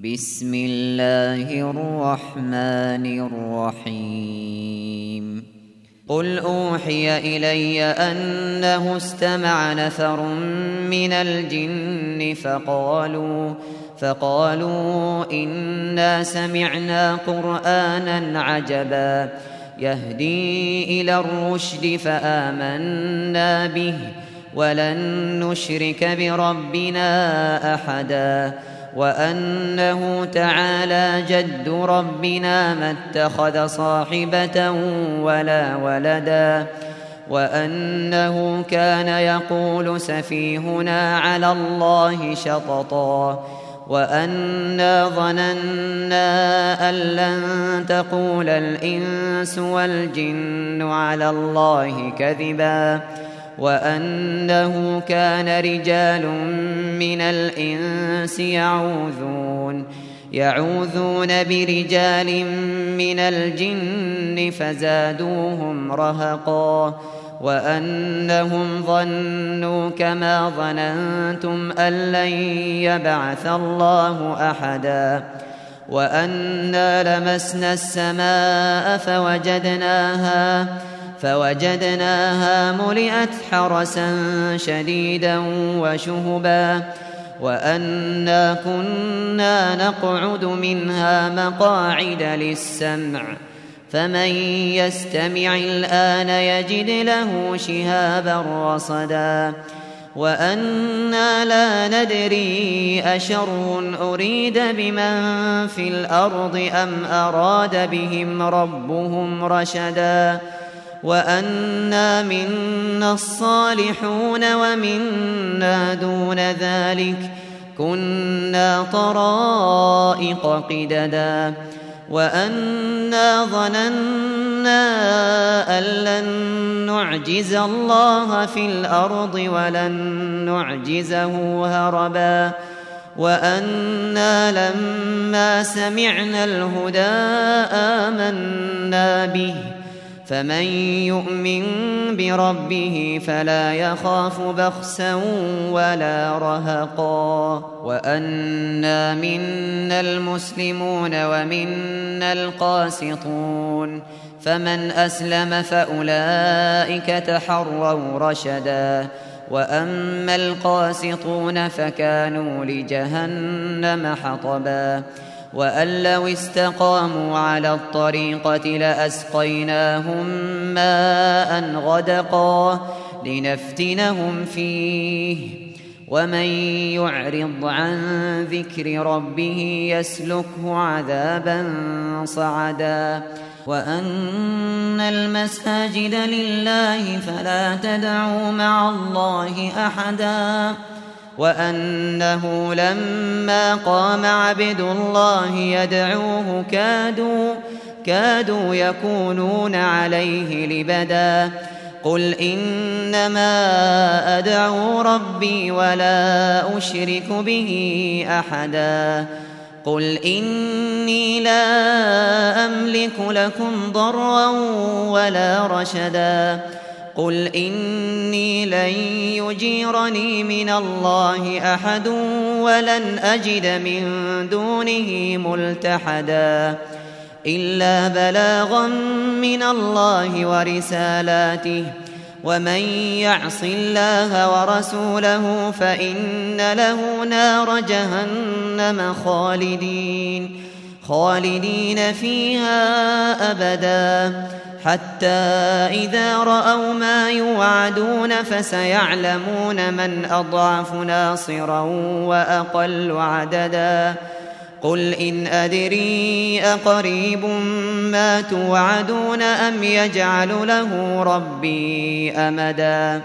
بسم الله الرحمن الرحيم قل أوحي إلي أنه استمع نفر من الجن فقالوا إنا سمعنا قرآنا عجبا يهدي إلى الرشد فآمنا به ولن نشرك بربنا أحدا وأنه تعالى جد ربنا ما اتخذ صاحبة ولا ولدا وأنه كان يقول سفيهنا على الله شططا وأنا ظننا أن لن تقول الإنس والجن على الله كذبا وأنه كان رجال من الإنس يعوذون برجال من الجن فزادوهم رهقا وأنهم ظنوا كما ظننتم أن لن يبعث الله أحدا وأنا لمسنا السماء فوجدناها ملئت حرسا شديدا وشهبا وأنا كنا نقعد منها مقاعد للسمع فمن يستمع الآن يجد له شهابا رصدا وأنا لا ندري أشر أريد بمن في الأرض أم أراد بهم ربهم رشدا وأنا منا الصالحون ومنا دون ذلك كنا طرائق قددا وأنا ظننا أن لن نعجز الله في الأرض ولن نعجزه هربا وأنا لما سمعنا الهدى آمنا به فمن يؤمن بربه فلا يخاف بخسا ولا رهقا وأنا منا المسلمون ومنا القاسطون فمن أسلم فأولئك تحروا رشدا وأما القاسطون فكانوا لجهنم حطبا وأن لو استقاموا على الطريقة لأسقيناهم ماء غدقا لنفتنهم فيه ومن يعرض عن ذكر ربه يسلكه عذابا صعدا وأن المساجد لله فلا تدعوا مع الله أحدا وأنه لما قام عبد الله يدعوه كادوا يكونون عليه لبدا قل إنما أدعو ربي ولا أشرك به أحدا قل إني لا أملك لكم ضرا ولا رشدا قل إني لن يجيرني من الله أحد ولن أجد من دونه ملتحدا إلا بلاغا من الله ورسالاته ومن يعص الله ورسوله فإن له نار جهنم خالدين فيها أبدا حتى إذا رأوا ما يوعدون فسيعلمون من أضعف ناصرا وأقل عددا قل إن أدري أقريب ما توعدون أم يجعل له ربي أمدا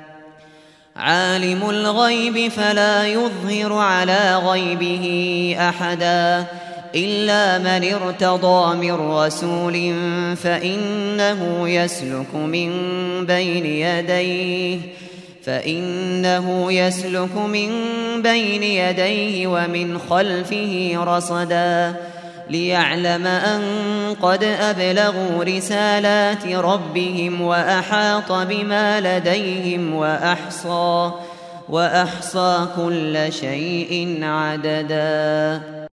عالم الغيب فلا يظهر على غيبه أحدا إلا من ارتضى من رسول فإنه يسلك من بين يديه ومن خلفه رصدا ليعلم أن قد أبلغوا رسالات ربهم وأحاط بما لديهم وأحصى كل شيء عددا.